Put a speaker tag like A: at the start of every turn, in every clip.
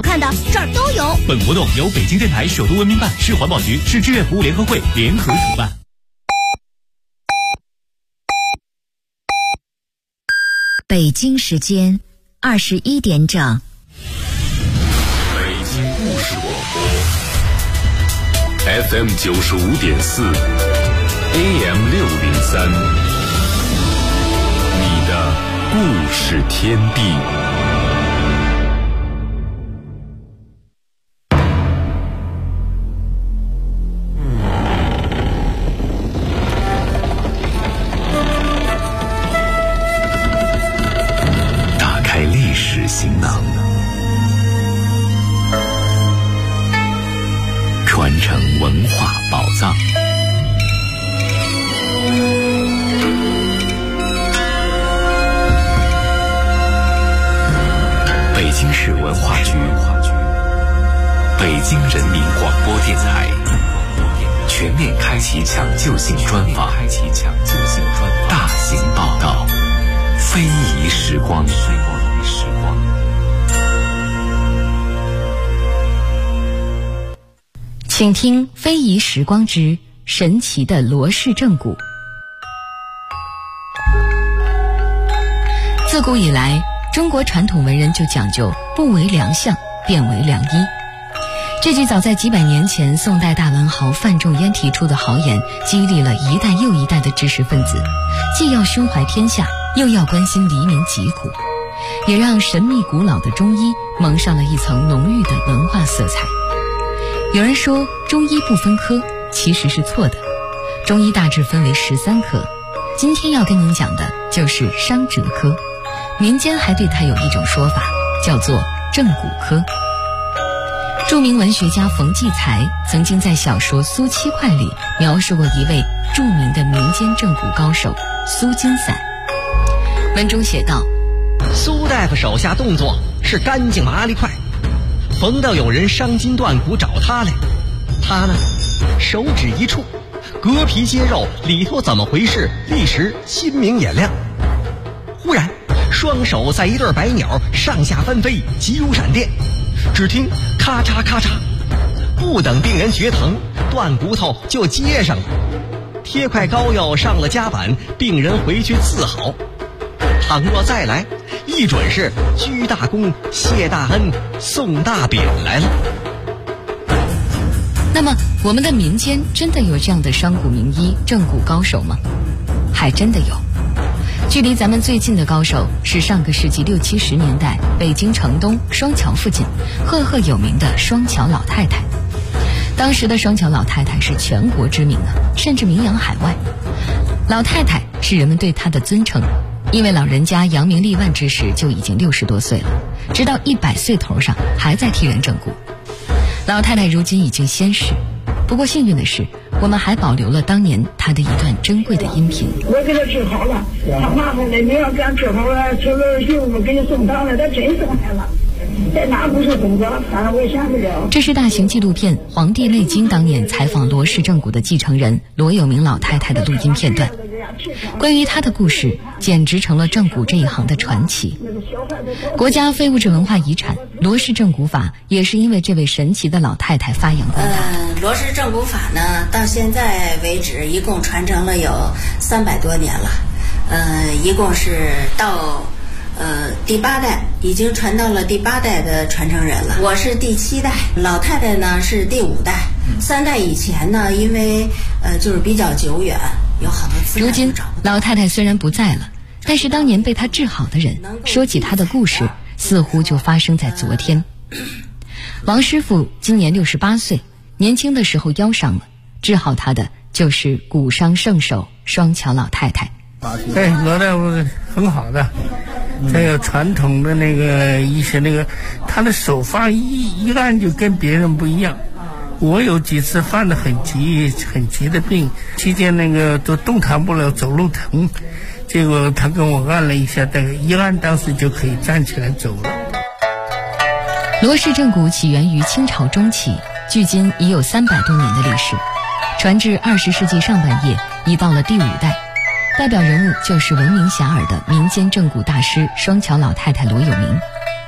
A: 看的，这儿都有。
B: 本活动由北京电台首都文明办、市环保局、市志愿服务联合会联合主办。
C: 北京时间21点整。
D: 北京故事广播 FM 95.4 AM 603，你的故事天地。打开历史行囊，传承文化宝藏。北京市文化局、北京人民广播电台全面开启抢救性专访，大型报道，非遗时光。
C: 请听《非遗时光之神奇的罗氏正骨》。自古以来，中国传统文人就讲究不为良相，便为良医。这句早在几百年前宋代大文豪范仲淹提出的豪言，激励了一代又一代的知识分子，既要胸怀天下，又要关心黎民疾苦，也让神秘古老的中医蒙上了一层浓郁的文化色彩。有人说中医不分科，其实是错的。中医大致分为13科，今天要跟您讲的就是伤折科。民间还对它有一种说法，叫做正骨科。著名文学家冯骥才曾经在小说《苏七块》里描述过一位著名的民间正骨高手苏金散。文中写道，
E: 苏大夫手下动作是干净麻利快，逢到有人伤筋断骨找他来，他呢手指一触，隔皮接肉，里头怎么回事立时心明眼亮。忽然双手在一对白鸟上下翻飞，急如闪电，只听咔嚓咔嚓，不等病人觉疼，断骨头就接上了。贴块膏药上了夹板，病人回去自好。倘若再来，一准是鞠大功、谢大恩、送大匾来了。
C: 那么我们的民间真的有这样的伤骨名医、正骨高手吗？还真的有。距离咱们最近的高手是上个世纪60、70年代北京城东双桥附近赫赫有名的双桥老太太。当时的双桥老太太是全国知名的，甚至名扬海外。老太太是人们对她的尊称，因为老人家扬名立万之时就已经60多岁了，直到100岁头上还在替人正骨。老太太如今已经仙逝，不过幸运的是，我们还保留了当年她的一段珍贵的音频。
F: 我给她治好了，她麻烦了，你要给她治好了，这个媳妇给你送到了，她真送来了。在哪不是工作，反正我也想不了。
C: 这是大型纪录片《黄帝内经》当年采访罗氏正骨的继承人罗有明老太太的录音片段。关于她的故事，简直成了正骨这一行的传奇。国家非物质文化遗产罗氏正骨法也是因为这位神奇的老太太发扬光大。
G: 罗氏正骨法呢，到现在为止一共传承了有300多年了，一共是到第8代，已经传到了第8代的传承人了。我是第7代，老太太呢是第5代。3代以前呢，因为就是比较久远，有好多资料。
C: 如今老太太虽然不在了，但是当年被她治好的人说起她的故事，似乎就发生在昨天。王师傅今年68岁，年轻的时候腰伤了，治好她的就是骨伤圣手双桥老太太。
H: 罗大夫很好的，还有传统的那个一些那个，他的手法一按就跟别人不一样。我有几次犯得很急的病，期间那个都动弹不了，走路疼，结果他跟我按了一下，大概一按当时就可以站起来走了。
C: 罗氏正骨起源于清朝中期，距今已有300多年的历史，传至20世纪上半叶，已到了第5代。代表人物就是闻名遐迩的民间正骨大师双桥老太太罗有明。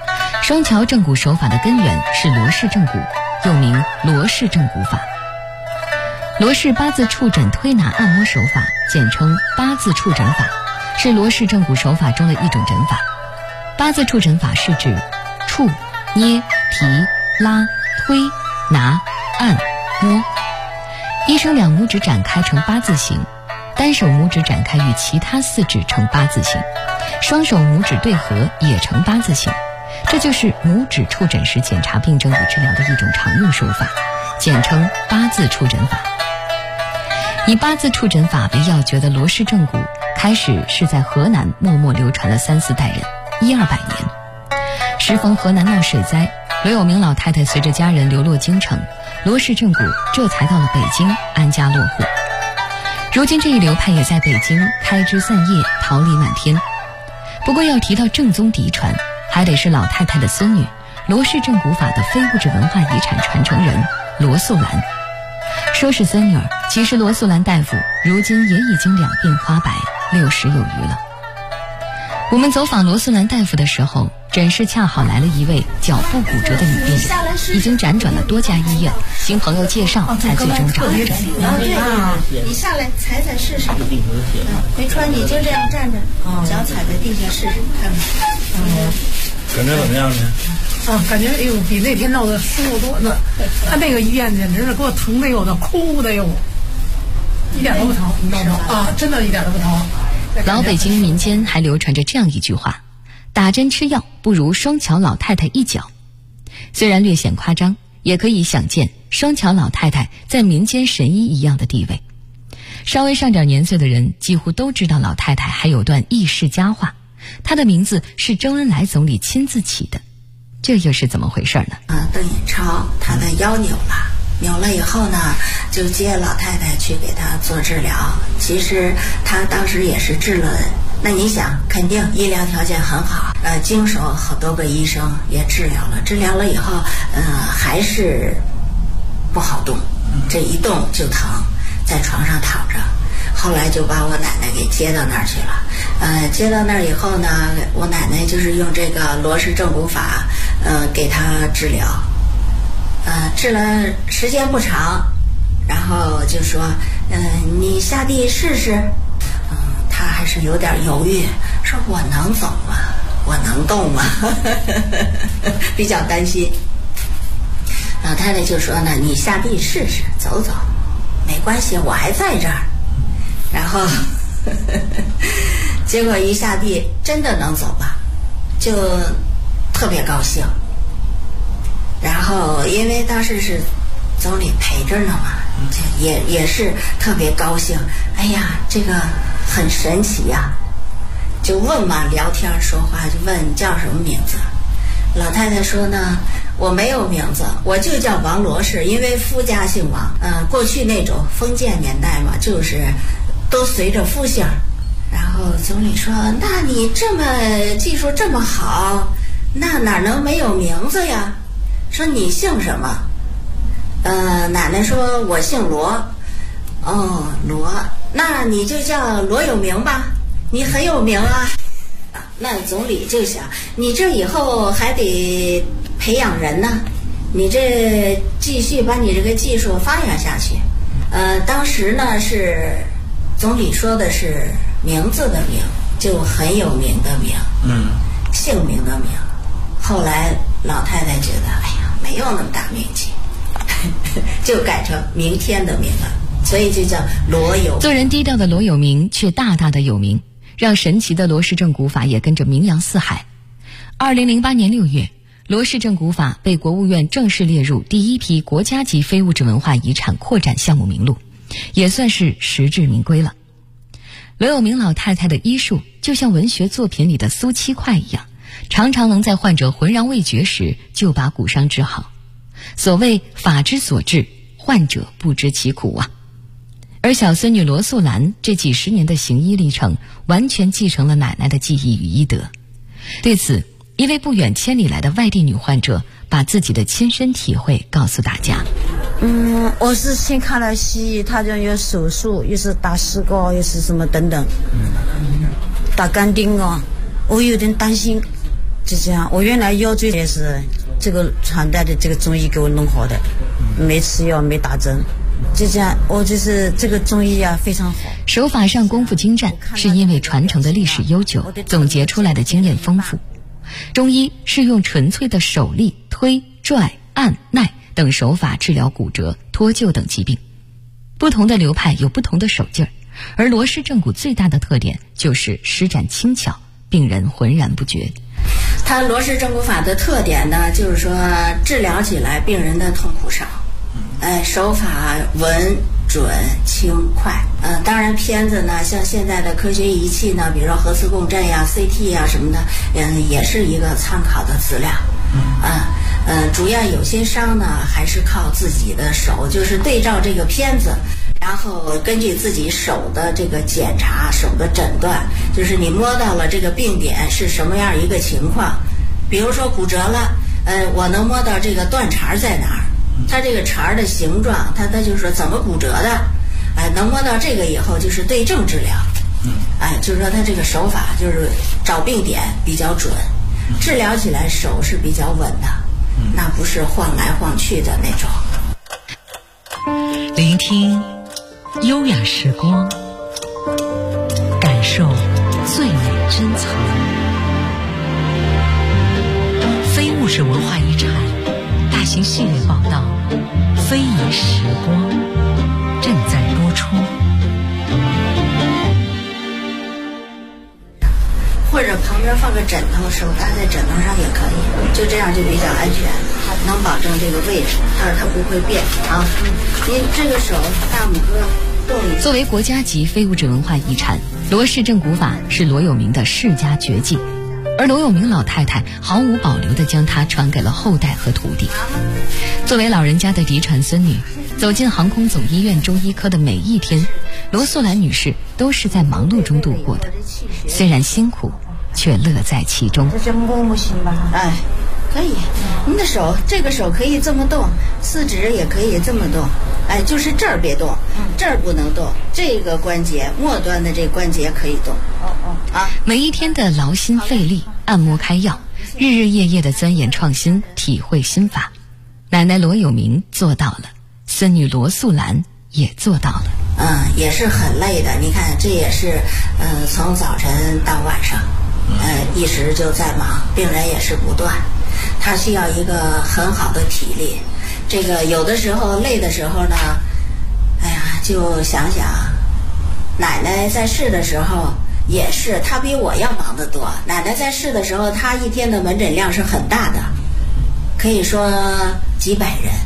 C: 双桥正骨手法的根源是罗氏正骨，又名罗氏正骨法。罗氏八字触诊推拿按摩手法，简称八字触诊法，是罗氏正骨手法中的一种诊法。八字触诊法是指触、捏、提、拉、推、拿、按、摸。医生两拇指展开成八字形，单手拇指展开与其他四指成八字形，双手拇指对合也成八字形。这就是拇指触诊时检查病症与治疗的一种常用手法，简称八字触诊法。以八字触诊法为要诀的罗氏正骨，开始是在河南默默流传了3、4代人，100-200年。时逢河南闹水灾，罗有明老太太随着家人流落京城，罗氏正骨这才到了北京安家落户。如今这一流派也在北京开枝散叶，桃李满天。不过要提到正宗嫡传，还得是老太太的孙女，罗氏正骨法的非物质文化遗产传承人罗素兰。说是孙女儿，其实罗素兰大夫如今也已经两鬓花白，60有余了。我们走访罗素兰大夫的时候，诊室恰好来了一位脚部骨折的女病人，已经辗转了多家医院，经朋友介绍才最终找到这里。
G: 你下来踩踩试试。没穿你就这样站着，脚踩在地下试试看看。
A: 感觉怎么样呢？
I: 感觉比那天闹的舒服多呢。他那个医院简直是给我疼的有的哭的有，一点都不疼，你知道吗？真的一点都不疼。
C: 老北京民间还流传着这样一句话：打针吃药不如双桥老太太一脚。虽然略显夸张，也可以想见双桥老太太在民间神医一样的地位。稍微上点年岁的人几乎都知道老太太还有段轶事佳话，她的名字是周恩来总理亲自起的，这又是怎么回事呢？
G: 邓颖超她的腰扭了以后呢，就接老太太去给她做治疗。其实她当时也是治了，那你想肯定医疗条件很好，经手好多个医生也治疗了以后，还是不好动，这一动就疼，在床上躺着。后来就把我奶奶给接到那儿去了，接到那儿以后呢，我奶奶就是用这个罗氏正骨法，给她治疗。治了时间不长，然后就说，你下地试试。他还是有点犹豫，说我能走吗？我能动吗？比较担心。老太太就说呢，你下地试试，走走，没关系，我还在这儿。然后结果一下地真的能走了，就特别高兴。然后因为当时是总理陪着呢嘛，也是特别高兴。哎呀，这个很神奇呀，就问嘛，聊天说话就问你叫什么名字。老太太说呢，我没有名字，我就叫王罗氏，因为夫家姓王。过去那种封建年代嘛，就是都随着夫姓。然后总理说，那你这么技术这么好，那哪能没有名字呀？说你姓什么？奶奶说我姓罗。哦，罗，那你就叫罗有明吧，你很有名啊。那总理就想，你这以后还得培养人呢，你这继续把你这个技术发扬下去。当时呢是总理说的是名字的名，就很有名的名，姓名的名。后来老太太觉得，哎呀，没有那么大名气，就改成明天的名了，所以就叫罗有。
C: 做人低调的罗有明却大大的有名，让神奇的罗氏正骨法也跟着名扬四海。2008年6月，罗氏正骨法被国务院正式列入第一批国家级非物质文化遗产扩展项目名录，也算是实至名归了。罗有明老太太的医术就像文学作品里的苏七块一样，常常能在患者浑然未觉时就把骨伤治好。所谓法之所至，患者不知其苦啊。而小孙女罗素兰这几十年的行医历程，完全继承了奶奶的技艺与医德。对此，一位不远千里来的外地女患者把自己的亲身体会告诉大家。
J: 我是先看了西医，他就有手术，又是打石膏，又是什么等等，打钢钉啊，我有点担心， 就这样。我原来腰椎也是这个传代的这个中医给我弄好的，没吃药没打针，就这样。我就是这个中医啊非常好。
C: 手法上功夫精湛，是因为传承的历史悠久，总结出来的经验丰富。中医是用纯粹的手力、推、拽、按、耐等手法治疗骨折、脱臼等疾病。不同的流派有不同的手劲儿，而罗氏正骨最大的特点就是施展轻巧，病人浑然不觉。
G: 它罗氏正骨法的特点呢，就是说治疗起来病人的痛苦少，手法稳准轻快。当然片子呢，像现在的科学仪器呢，比如说核磁共振呀、CT 呀什么的，也是一个参考的资料。主要有些伤呢，还是靠自己的手，就是对照这个片子，然后根据自己手的这个检查、手的诊断，就是你摸到了这个病点是什么样一个情况。比如说骨折了，我能摸到这个断茬在哪儿，它这个茬的形状，它就是说怎么骨折的，能摸到这个以后就是对症治疗。就是说它这个手法就是找病点比较准，治疗起来手是比较稳的，那不是晃来晃去的那种。
A: 聆听优雅时光，感受最美珍藏。非物质文化遗产大型系列报道《非遗时光》正在播出。
G: 或者旁边放个枕头，手搭在枕头上也可以，就这样就比较安全，能保证这个位置，它不会变啊。您这个手大拇哥动一下。
C: 作为国家级非物质文化遗产，罗氏正骨法是罗有明的世家绝技，而罗有明老太太毫无保留地将它传给了后代和徒弟。作为老人家的嫡传孙女，走进航空总医院中医科的每一天，罗素兰女士都是在忙碌中度过的，虽然辛苦，却乐在其中。
J: 这摸摸行吧？
G: 可以。您的手，这个手可以这么动，四指也可以这么动。就是这儿别动，这儿不能动。这个关节末端的这关节可以动。
C: 每一天的劳心费力，按摩开药，日日夜夜的钻研创新，体会心法。奶奶罗有明做到了，孙女罗素兰也做到了。
G: 也是很累的。你看，这也是从早晨到晚上，一直就在忙，病人也是不断，他需要一个很好的体力。这个有的时候累的时候呢，就想想奶奶在世的时候也是，她比我要忙得多。奶奶在世的时候，她一天的门诊量是很大的，可以说几百人，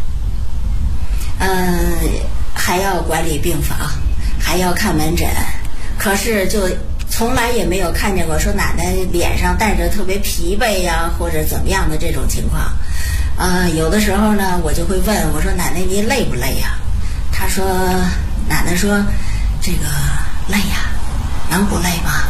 G: 还要管理病房，还要看门诊，可是就从来也没有看见过说奶奶脸上带着特别疲惫呀，或者怎么样的这种情况。有的时候呢，我就会问我说：“奶奶，您累不累呀？”她说：“奶奶说，这个累呀，能不累吗？”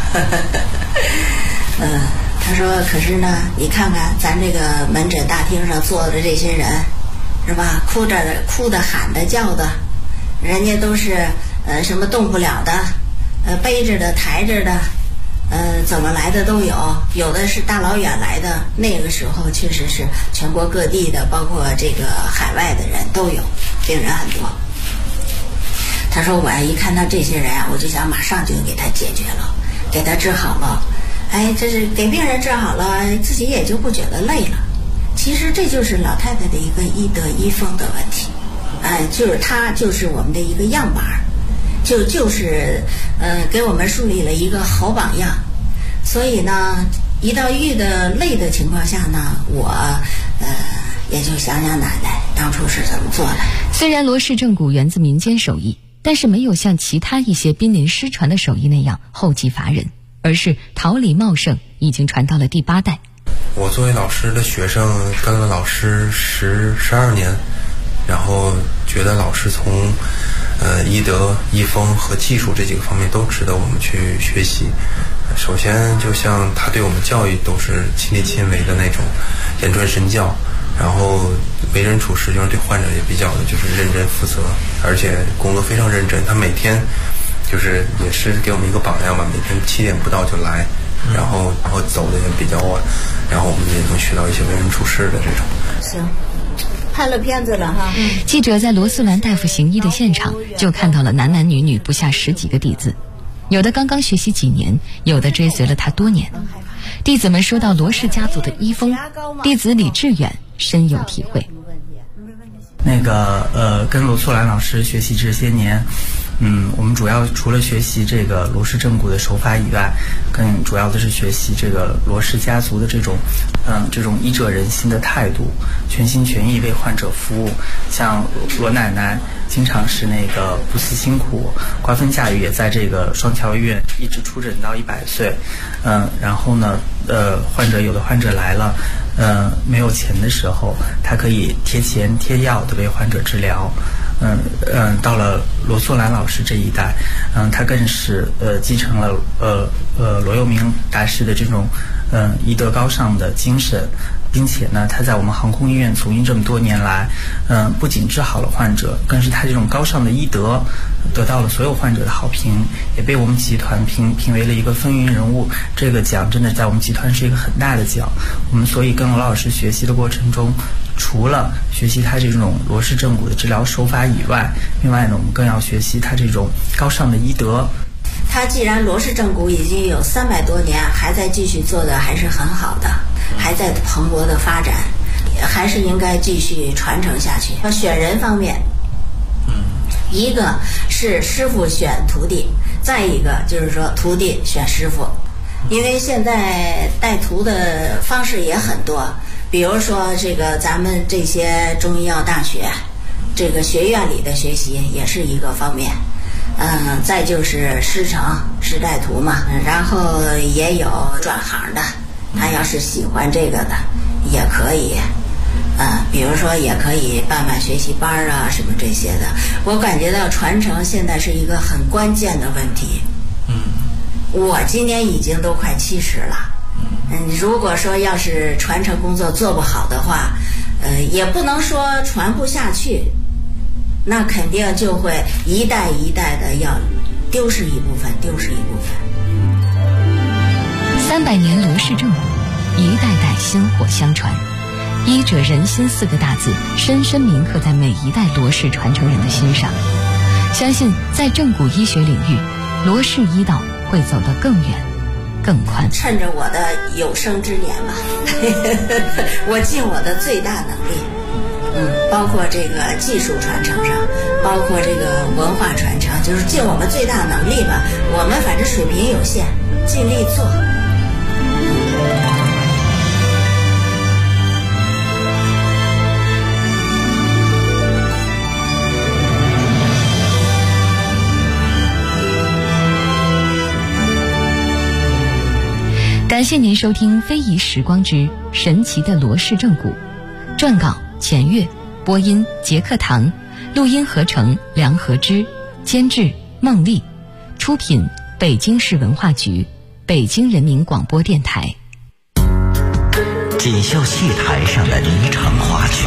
G: 她说：“可是呢，你看看咱这个门诊大厅上坐的这些人，是吧？哭的、喊的、叫的，人家都是什么动不了的，背着的、抬着的。”怎么来的都有，有的是大老远来的，那个时候确实是全国各地的，包括这个海外的人都有，病人很多。他说我一看到这些人我就想马上就给他解决了，给他治好了。这是给病人治好了，自己也就不觉得累了。其实这就是老太太的一个医德医风的问题，就是她就是我们的一个样板，就是给我们树立了一个好榜样。所以呢，一到遇的累的情况下呢，我也就想想奶奶当初是怎么做的。
C: 虽然罗氏正骨源自民间手艺，但是没有像其他一些濒临失传的手艺那样后继乏人，而是桃李茂盛，已经传到了第8代。
K: 我作为老师的学生，跟了老师12年，然后觉得老师从医德、医风和技术这几个方面都值得我们去学习。首先，就像他对我们教育都是亲力亲为的那种言传身教，然后为人处事就是对患者也比较的就是认真负责，而且工作非常认真。他每天就是也是给我们一个榜样吧，每天7点不到就来， 然后走的也比较晚，然后我们也能学到一些为人处事的这种。
J: 行，拍了片子了哈。
C: 记者在罗素兰大夫行医的现场，就看到了男男女女不下10几个弟子，有的刚刚学习几年，有的追随了他多年。弟子们说到罗氏家族的医风，弟子李志远深有体会。
L: 跟罗素兰老师学习这些年，我们主要除了学习这个罗氏正骨的手法以外，更主要的是学习这个罗氏家族的这种医者仁心的态度，全心全意为患者服务。像罗奶奶经常是不辞辛苦，瓜分假日也在这个双桥医院一直出诊到100岁。然后呢，有的患者来了，没有钱的时候，他可以贴钱贴药的为患者治疗。到了罗素兰老师这一代，他更是继承了罗佑明大师的这种医德高尚的精神，并且呢，他在我们航空医院从医这么多年来，不仅治好了患者，更是他这种高尚的医德得到了所有患者的好评，也被我们集团评为了一个风云人物。这个奖真的在我们集团是一个很大的奖。我们所以跟罗老师学习的过程中，除了学习他这种罗氏正骨的治疗手法以外，另外呢，我们更要学习他这种高尚的医德。
G: 他既然罗氏正骨已经有300多年，还在继续做的还是很好的，还在蓬勃的发展，还是应该继续传承下去。选人方面，一个是师傅选徒弟，再一个就是说徒弟选师傅。因为现在带徒的方式也很多，比如说这个咱们这些中医药大学这个学院里的学习也是一个方面。再就是师承师带徒嘛，然后也有转行的，他要是喜欢这个的也可以，比如说也可以办学习班啊什么这些的。我感觉到传承现在是一个很关键的问题。我今年已经都快70了，如果说要是传承工作做不好的话，也不能说传不下去，那肯定就会一代一代的要丢失一部分。
C: 300年罗氏正骨，一代代薪火相传，医者仁心4个大字深深铭刻在每一代罗氏传承人的心上。相信在正骨医学领域，罗氏医道会走得更远更宽。
G: 趁着我的有生之年吧，我尽我的最大能力，包括这个技术传承上，包括这个文化传承，就是尽我们最大能力吧。我们反正水平有限，尽力做。
C: 感谢您收听《非遗时光之神奇的罗氏正骨》，撰稿钱月，播音杰克堂，录音合成梁和之，监制孟丽，出品北京市文化局、北京人民广播电台。
M: 锦绣戏台上的霓裳花曲，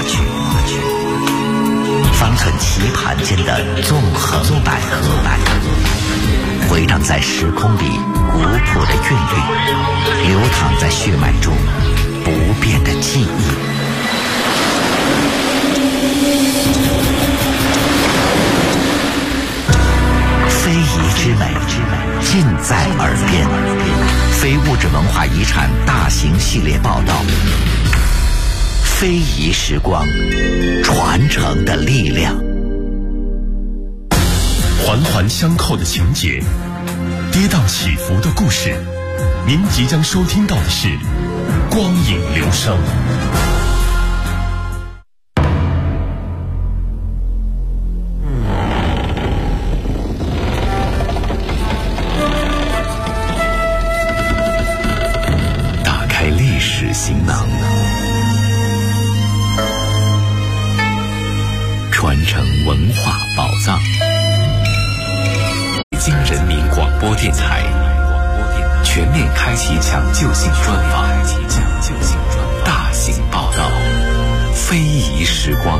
M: 方寸棋盘间的纵横捭阖，回荡在时空里古朴的韵律，流淌在血脉中不变的记忆。非遗之美尽在耳边，非物质文化遗产大型系列报道，非遗时光，传承的力量。
B: 环环相扣的情节，跌宕起伏的故事，您即将收听到的是光影流声。
D: 打开历史行囊，传承文化宝藏。北京人民广播电台全面开启抢救性专访，大型报道，非遗时光。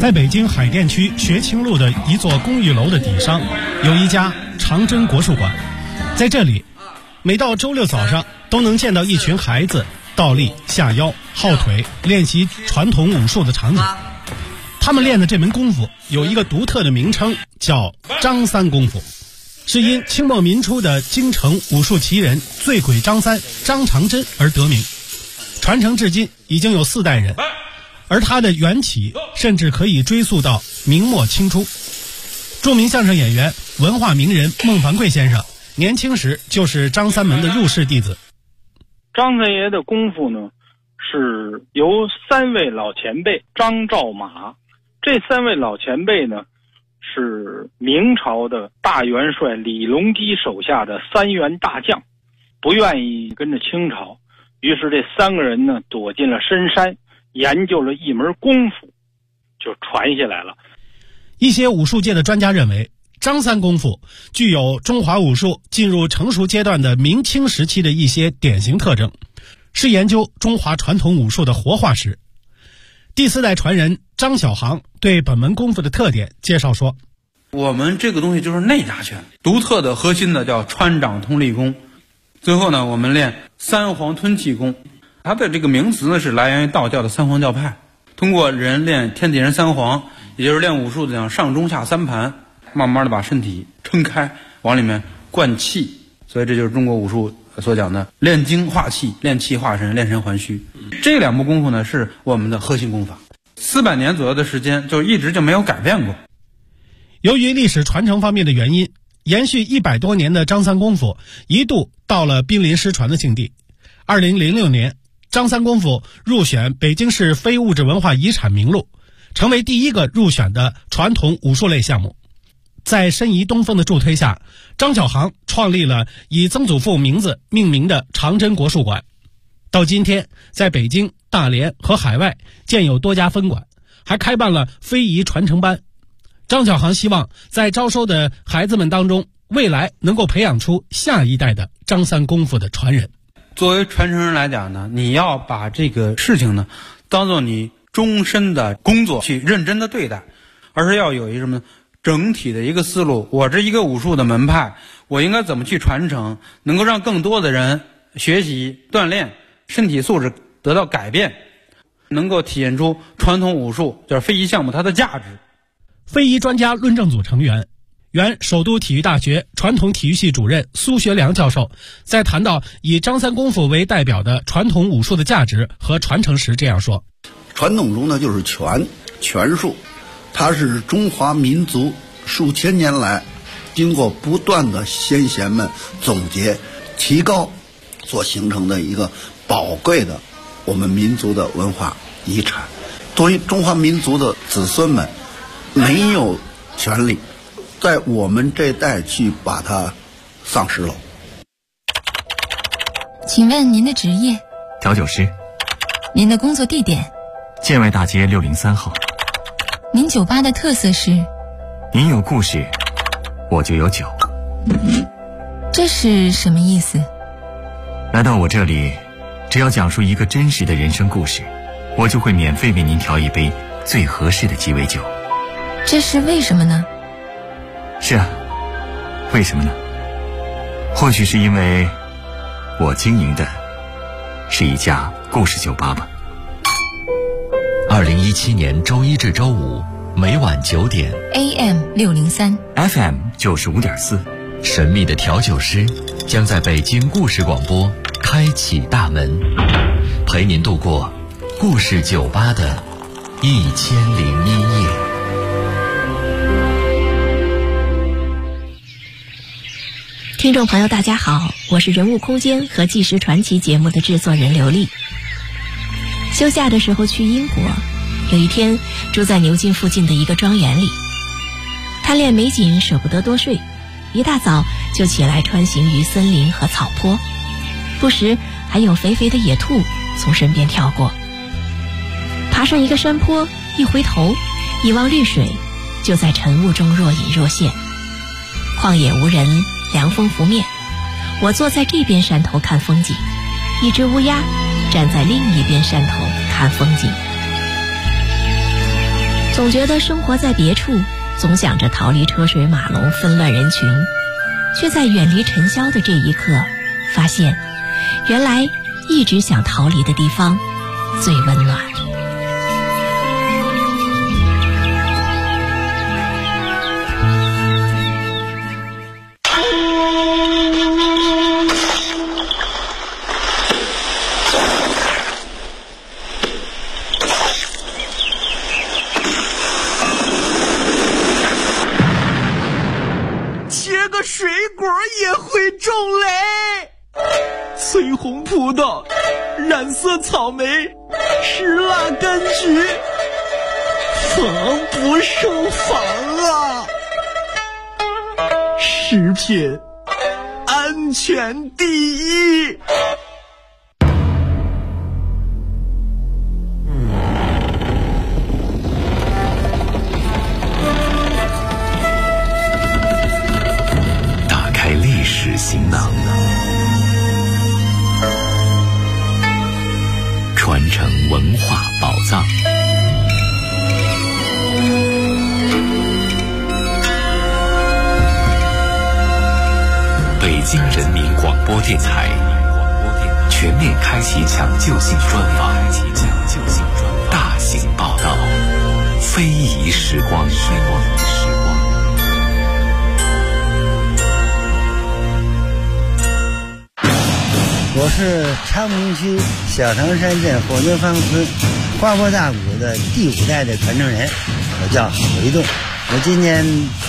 N: 在北京海淀区学清路的一座公寓楼的底上，有一家长征国术馆。在这里，每到周六早上都能见到一群孩子倒立、下腰、耗腿，练习传统武术的场景。他们练的这门功夫有一个独特的名称，叫张三功夫，是因清末民初的京城武术奇人醉鬼张三张长真而得名，传承至今已经有4代人，而它的缘起甚至可以追溯到明末清初。著名相声演员、文化名人孟凡贵先生年轻时就是张三门的入室弟子。
O: 张三爷的功夫呢，是由3位老前辈张赵马，这3位老前辈呢是明朝的大元帅李隆基手下的3员大将，不愿意跟着清朝，于是这3个人呢躲进了深山，研究了一门功夫，就传下来了。
N: 一些武术界的专家认为，张三功夫具有中华武术进入成熟阶段的明清时期的一些典型特征，是研究中华传统武术的活化石。第4代传人张小航对本门功夫的特点介绍说，
P: 我们这个东西就是内家拳，独特的核心的叫穿掌通力功。最后呢，我们练3皇吞气功，它的这个名词呢是来源于道教的3皇教派，通过人练天地人3皇，也就是练武术的讲上中下3盘，慢慢的把身体撑开，往里面灌气，所以这就是中国武术所讲的练精化气、练气化神、练神还虚。这2部功夫呢是我们的核心功法，400年左右的时间就一直就没有改变过。
N: 由于历史传承方面的原因，延续100多年的张三功夫一度到了濒临失传的境地。2006年，张三功夫入选北京市非物质文化遗产名录，成为第1个入选的传统武术类项目。在申遗东风的助推下，张小航创立了以曾祖父名字命名的长征国术馆。到今天，在北京、大连和海外建有多家分馆，还开办了非遗传承班。张小航希望在招收的孩子们当中，未来能够培养出下一代的张三功夫的传人。
P: 作为传承人来讲呢，你要把这个事情呢当做你终身的工作去认真的对待，而是要有一什么整体的一个思路。我这一个武术的门派，我应该怎么去传承，能够让更多的人学习锻炼，身体素质得到改变，能够体现出传统武术就是非遗项目它的价值。
N: 非遗专家论证组成员、原首都体育大学传统体育系主任苏学良教授在谈到以张三功夫为代表的传统武术的价值和传承时这样说：
Q: 传统中呢就是拳术，它是中华民族数千年来经过不断的先贤们总结提高所形成的一个宝贵的我们民族的文化遗产。作为中华民族的子孙们，没有权利在我们这代去把它丧失了。
R: 请问您的职业？
S: 调酒师。
R: 您的工作地点？
S: 建外大街603号。
R: 您酒吧的特色是？
S: 您有故事，我就有酒。
R: 这是什么意思？
S: 来到我这里，只要讲述一个真实的人生故事，我就会免费为您调一杯最合适的鸡尾酒。
R: 这是为什么呢？
S: 是啊，为什么呢？或许是因为我经营的是一家故事酒吧吧。
B: 2017年周一至周五每晚9点
R: AM603
S: FM 95.4，
B: 神秘的调酒师将在北京故事广播开启大门，陪您度过故事酒吧的1001夜。
T: 听众朋友大家好，我是人物空间和纪实传奇节目的制作人刘丽。休假的时候去英国，有一天住在牛津附近的一个庄园里，贪恋美景舍不得多睡，一大早就起来穿行于森林和草坡，不时还有肥肥的野兔从身边跳过。爬上一个山坡，一回头一望绿水，就在晨雾中若隐若现。旷野无人，凉风拂面，我坐在这边山头看风景，一只乌鸦站在另一边山头看风景。 总觉得生活在别处，总想着逃离车水马龙、纷乱人群，却在远离尘嚣的这一刻，发现，原来一直想逃离的地方最温暖。
S: 水果也会种雷，翠红葡萄，染色草莓，石蜡柑橘，防不胜防啊！食品安全第一。
D: 行囊，传承文化宝藏。北京人民广播电台全面开启抢救性专访，大型报道，非遗时光。
U: 我是昌平区小唐山镇火牛坊村花坡大鼓的第5代的传承人，我叫韦栋。我今年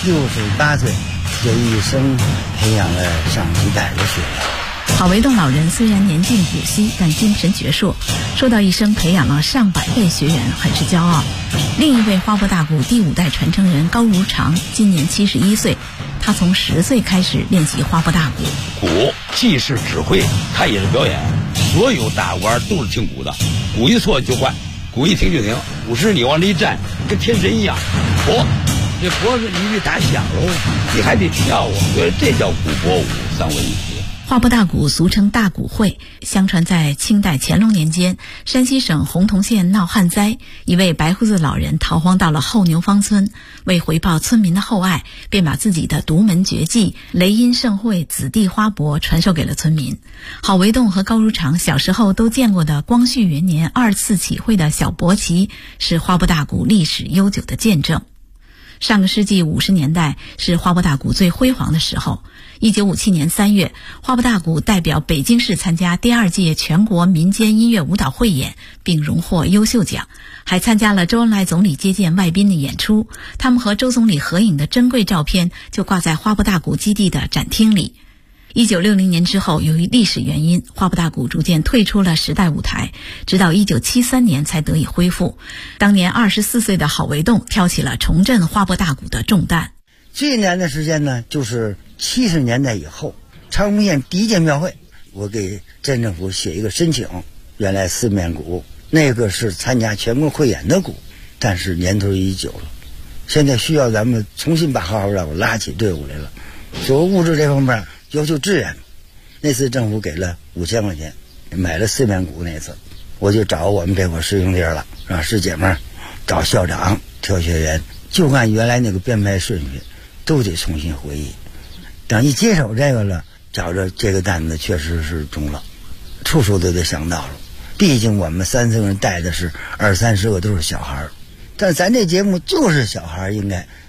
U: 68岁，这一生培养了上几代的学员。
V: 郝维栋老人虽然年近古稀，但精神矍铄，说到一生培养了上百位学员，很是骄傲。另一位花坡大鼓第5代传承人高如常，今年71岁，他从10岁开始练习花坡大鼓。
W: 鼓既是指挥，它也是表演。所有大鼓都是听鼓的，鼓一错就换，鼓一停就停。鼓时你往这一站，跟天神一样。这脖子你得打响喽，你还得跳啊，所以这叫鼓脖舞3位一体。
V: 花坡大鼓俗称大鼓会，相传在清代乾隆年间，山西省洪洞县闹旱灾，一位白胡子老人逃荒到了后牛坊村，为回报村民的厚爱，便把自己的独门绝技雷音盛会子弟花帛传授给了村民。郝维栋和高如常小时候都见过的光绪元年2次起会的小国旗，是花坡大鼓历史悠久的见证。上个世纪50年代是花坡大鼓最辉煌的时候。1957年3月，花坡大鼓代表北京市参加第2届全国民间音乐舞蹈汇演，并荣获优秀奖，还参加了周恩来总理接见外宾的演出。他们和周总理合影的珍贵照片就挂在花坡大鼓基地的展厅里。1960年之后，由于历史原因，花坡大鼓逐渐退出了时代舞台，直到1973年才得以恢复。当年24岁的郝维栋挑起了重振花坡大鼓的重担。
U: 最难的时间呢，就是70年代以后，昌平县第1届庙会，我给镇政府写一个申请，原来4面鼓，那个是参加全国汇演的鼓，但是年头已久了，现在需要咱们重新把花坡大鼓拉起队伍来了。所谓物质这方面要求支援，那次政府给了5000块钱，买了4面鼓。那次我就找我们这伙师兄弟了，让师姐们找校长挑学员，就按原来那个编排顺序都得重新回忆。等一接手这个了，找着这个担子确实是重了，处处都得想到了。毕竟我们3、4个人带的是20、30个都是小孩，但咱这节目就是小孩应该